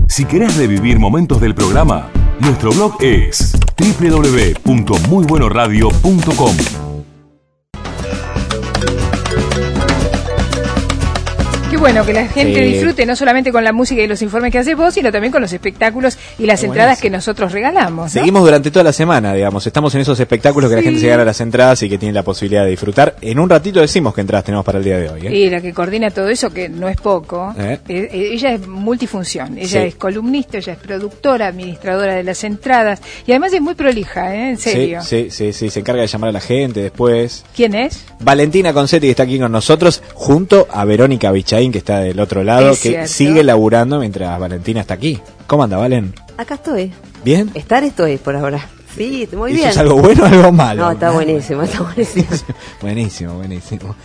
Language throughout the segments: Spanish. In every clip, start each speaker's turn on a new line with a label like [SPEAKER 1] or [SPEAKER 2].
[SPEAKER 1] Si querés revivir momentos del programa, nuestro blog es www.muybuenoradio.com.
[SPEAKER 2] Qué bueno que la gente disfrute no solamente con la música y los informes que haces vos, sino también con los espectáculos y las entradas que nosotros regalamos, ¿no?
[SPEAKER 3] Seguimos durante toda la semana, digamos. Estamos en esos espectáculos que la gente se gana las entradas y que tiene la posibilidad de disfrutar. En un ratito decimos qué entradas tenemos para el día de hoy.
[SPEAKER 2] Y la que coordina todo eso, que no es poco, ella es multifunción. Ella es columnista, ella es productora, administradora de las entradas y además es muy prolija, en serio.
[SPEAKER 3] Sí, se encarga de llamar a la gente después.
[SPEAKER 2] ¿Quién es?
[SPEAKER 3] Valentina Concetti, que está aquí con nosotros, junto a Verónica Bichaín, que está del otro lado, que
[SPEAKER 2] cierto.
[SPEAKER 3] sigue laburando mientras Valentina está aquí. ¿Cómo anda, Valen?
[SPEAKER 4] Acá estoy.
[SPEAKER 3] ¿Bien?
[SPEAKER 4] Estoy por ahora. Sí, muy bien.
[SPEAKER 3] ¿Eso es algo bueno o algo malo?
[SPEAKER 4] No, está buenísimo, está buenísimo.
[SPEAKER 3] buenísimo.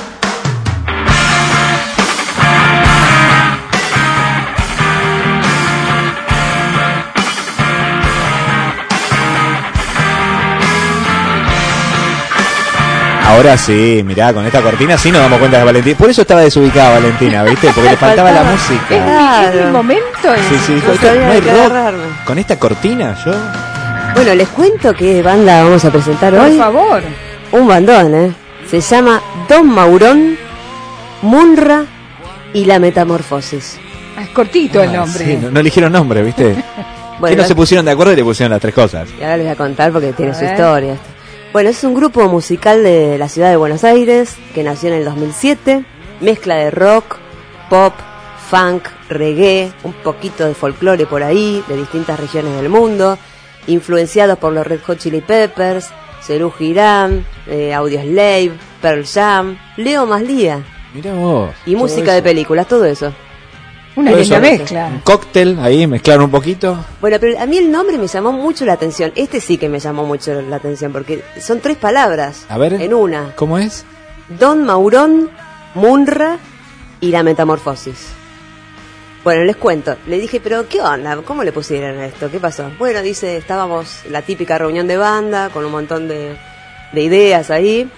[SPEAKER 3] Ahora sí, mirá, con esta cortina sí nos damos cuenta de Valentina. Por eso estaba desubicada Valentina, ¿viste? Porque le faltaba la música.
[SPEAKER 2] Es mi momento.
[SPEAKER 3] Sí,
[SPEAKER 4] no hay rock.
[SPEAKER 3] Con esta cortina, yo...
[SPEAKER 4] Bueno, les cuento qué banda vamos a presentar hoy.
[SPEAKER 2] Por favor.
[SPEAKER 4] Un bandón, Se llama Don Maurón, Munra y la Metamorfosis.
[SPEAKER 2] Es cortito el nombre.
[SPEAKER 3] Sí, no eligieron nombre, ¿viste?
[SPEAKER 4] Bueno,
[SPEAKER 3] que no se pusieron de acuerdo y le pusieron las tres cosas.
[SPEAKER 4] Y ahora les voy a contar porque tiene su historia. Bueno, es un grupo musical de la ciudad de Buenos Aires que nació en el 2007, mezcla de rock, pop, funk, reggae, un poquito de folclore por ahí, de distintas regiones del mundo, influenciados por los Red Hot Chili Peppers, Serú Girán, Audioslave, Pearl Jam, Leo Maslía.
[SPEAKER 3] Mirá vos.
[SPEAKER 4] Y música de películas, todo eso.
[SPEAKER 2] Una linda mezcla.
[SPEAKER 3] Un cóctel ahí, mezclaron un poquito.
[SPEAKER 4] Bueno, pero a mí el nombre me llamó mucho la atención. Este sí que me llamó mucho la atención porque son 3 palabras.
[SPEAKER 3] A ver.
[SPEAKER 4] En una.
[SPEAKER 3] ¿Cómo es?
[SPEAKER 4] Don Maurón, Munra y la Metamorfosis. Bueno, les cuento. Le dije, pero ¿qué onda? ¿Cómo le pusieron a esto? ¿Qué pasó? Bueno, dice, estábamos la típica reunión de banda con un montón de ideas ahí.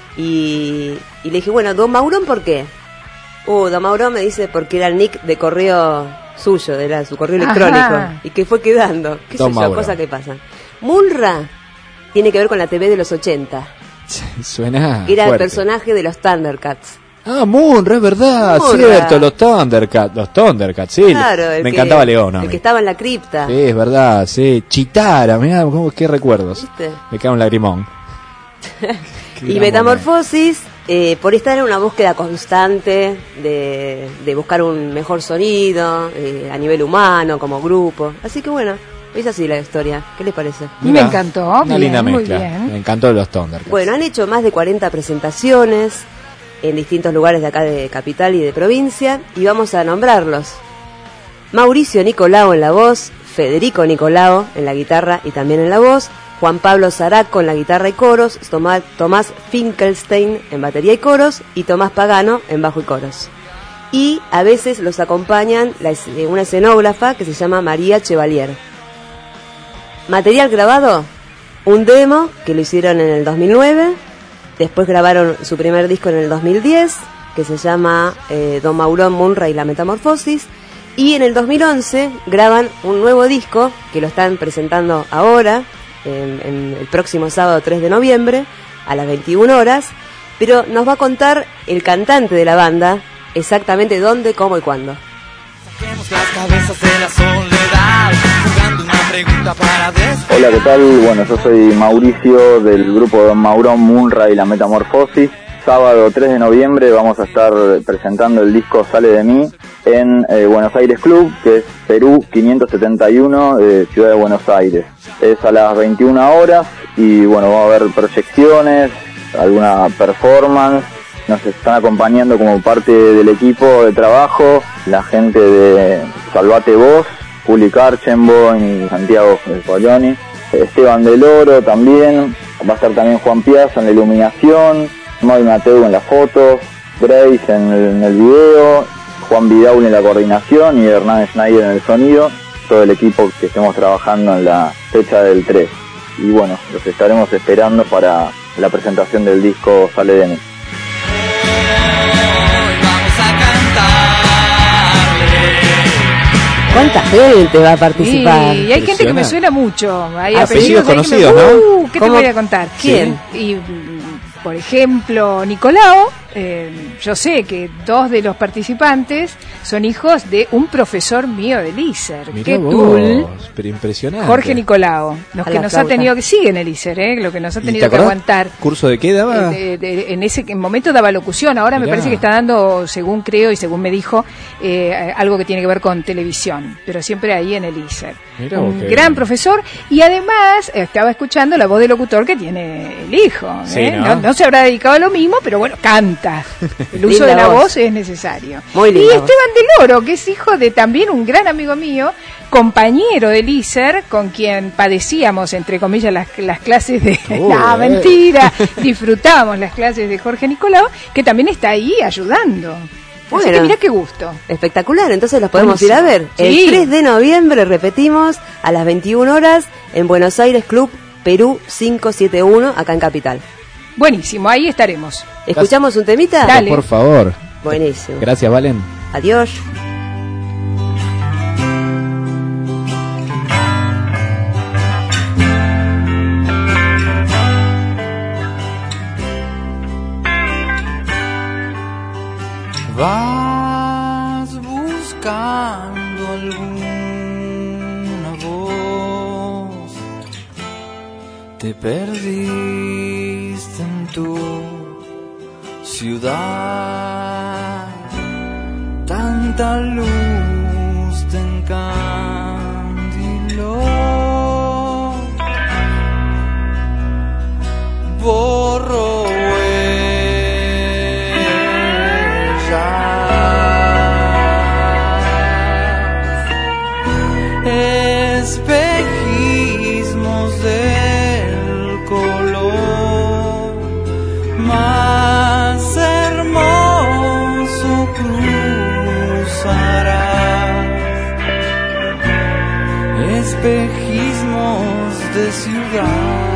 [SPEAKER 4] Y le dije, bueno, Don Maurón, ¿por qué? Don Maurón me dice porque era el nick de correo suyo, era su correo electrónico.
[SPEAKER 2] Ajá.
[SPEAKER 4] Y que fue quedando. ¿Qué sé yo? Cosas que pasan. Munra tiene que ver con la TV de los 80.
[SPEAKER 3] Suena
[SPEAKER 4] Era
[SPEAKER 3] fuerte.
[SPEAKER 4] el personaje de los Thundercats.
[SPEAKER 3] Munra, es verdad,
[SPEAKER 4] Munra.
[SPEAKER 3] cierto, los Thundercats, sí.
[SPEAKER 4] Claro,
[SPEAKER 3] me encantaba León.
[SPEAKER 4] El que estaba en la cripta.
[SPEAKER 3] Sí, es verdad, sí. Chitara, mirá, qué recuerdos.
[SPEAKER 4] ¿Viste?
[SPEAKER 3] Me cae un lagrimón.
[SPEAKER 4] Y Metamorfosis, por estar en una búsqueda constante de buscar un mejor sonido, a nivel humano, como grupo. Así que bueno, es así la historia. ¿Qué les parece?
[SPEAKER 2] Me encantó.
[SPEAKER 3] Una
[SPEAKER 2] Bien,
[SPEAKER 3] linda
[SPEAKER 2] muy
[SPEAKER 3] mezcla.
[SPEAKER 2] bien.
[SPEAKER 3] Me encantó los Thundercats.
[SPEAKER 4] Bueno, han hecho más de 40 presentaciones en distintos lugares de acá de Capital y de provincia, y vamos a nombrarlos. Mauricio Nicolao en la voz, Federico Nicolao en la guitarra y también en la voz, Juan Pablo Zaraco en la guitarra y coros, Tomás Finkelstein en batería y coros, y Tomás Pagano en bajo y coros. Y a veces los acompañan una escenógrafa que se llama María Chevalier. Material grabado, un demo que lo hicieron en el 2009, después grabaron su primer disco en el 2010, que se llama Don Maurón, Munra y la Metamorfosis, y en el 2011 graban un nuevo disco que lo están presentando ahora, en el próximo sábado 3 de noviembre, a las 21 horas, pero nos va a contar el cantante de la banda exactamente dónde, cómo y cuándo.
[SPEAKER 5] Saquemos las cabezas de la soledad, jugando una pregunta para después.
[SPEAKER 6] Hola, ¿qué tal? Bueno, yo soy Mauricio del grupo Don Maurón, Munra y la Metamorfosis. Sábado 3 de noviembre vamos a estar presentando el disco Sale de mí en Buenos Aires Club, que es Perú 571, Ciudad de Buenos Aires. Es a las 21 horas y bueno, va a haber proyecciones, alguna performance. Nos están acompañando como parte del equipo de trabajo la gente de Salvate Voz, Juli Karchenborn y Santiago Poloni, Esteban Del Oro también, va a estar también Juan Piazza en la iluminación, Mavi Mateu en las fotos, Grace en el video, Juan Vidaul en la coordinación y Hernán Schneider en el sonido, todo el equipo que estemos trabajando en la fecha del 3. Y bueno, los estaremos esperando para la presentación del disco Sale de mí.
[SPEAKER 5] Hoy vamos a cantarle
[SPEAKER 4] ¿Cuánta gente va a participar?
[SPEAKER 2] Y hay gente que me suena mucho. Hay
[SPEAKER 3] apellidos conocidos,
[SPEAKER 2] ¿no? ¿Qué
[SPEAKER 3] te
[SPEAKER 2] voy a contar?
[SPEAKER 4] ¿Quién?
[SPEAKER 2] Y, por ejemplo, Nicolau. Yo sé que 2 de los participantes son hijos de un profesor mío del ISER.
[SPEAKER 3] Mirá vos,
[SPEAKER 2] Ketul,
[SPEAKER 3] pero impresionante.
[SPEAKER 2] Jorge Nicolau. Los
[SPEAKER 4] A
[SPEAKER 2] que
[SPEAKER 4] la
[SPEAKER 2] nos
[SPEAKER 4] flauta.
[SPEAKER 2] ha tenido que siguen el ISER, lo que nos ha
[SPEAKER 3] ¿Y
[SPEAKER 2] tenido
[SPEAKER 3] te
[SPEAKER 2] que
[SPEAKER 3] acordás?
[SPEAKER 2] aguantar.
[SPEAKER 3] ¿Curso de qué daba?
[SPEAKER 2] En ese momento daba locución, ahora me
[SPEAKER 3] Mirá.
[SPEAKER 2] parece que está dando, según creo y según me dijo, algo que tiene que ver con televisión, pero siempre ahí en el ISER.
[SPEAKER 3] Mirá
[SPEAKER 2] Un
[SPEAKER 3] vos, qué
[SPEAKER 2] gran
[SPEAKER 3] bien.
[SPEAKER 2] profesor, y además estaba escuchando la voz del locutor que tiene el hijo.
[SPEAKER 3] Sí, ¿no?
[SPEAKER 2] No se habrá dedicado a lo mismo, pero bueno, canta. El uso
[SPEAKER 4] Linda
[SPEAKER 2] de la
[SPEAKER 4] voz.
[SPEAKER 2] voz es necesario.
[SPEAKER 4] Muy
[SPEAKER 2] Y
[SPEAKER 4] linda voz.
[SPEAKER 2] Esteban del Oro, que es hijo de también un gran amigo mío, compañero del ISER, con quien padecíamos, entre comillas, las clases de... No, mentira. Disfrutábamos las clases de Jorge Nicolau, que también está ahí ayudando. Así
[SPEAKER 4] Bueno.
[SPEAKER 2] que mirá qué gusto.
[SPEAKER 4] Espectacular, entonces los podemos
[SPEAKER 2] Buenísimo.
[SPEAKER 4] ir a ver.
[SPEAKER 2] Sí.
[SPEAKER 4] El 3 de noviembre, repetimos, a las 21 horas, en Buenos Aires Club Perú 571, acá en Capital.
[SPEAKER 2] Buenísimo, ahí estaremos.
[SPEAKER 4] ¿Escuchamos un temita?
[SPEAKER 2] Dale.
[SPEAKER 3] Por favor.
[SPEAKER 4] Buenísimo.
[SPEAKER 3] Gracias, Valen.
[SPEAKER 4] Adiós.
[SPEAKER 5] Vas buscando alguna voz, te perdiste en tu ciudad, tanta luz te encandiló, borró espejismos del color más hermoso cruzarás, espejismos de ciudad.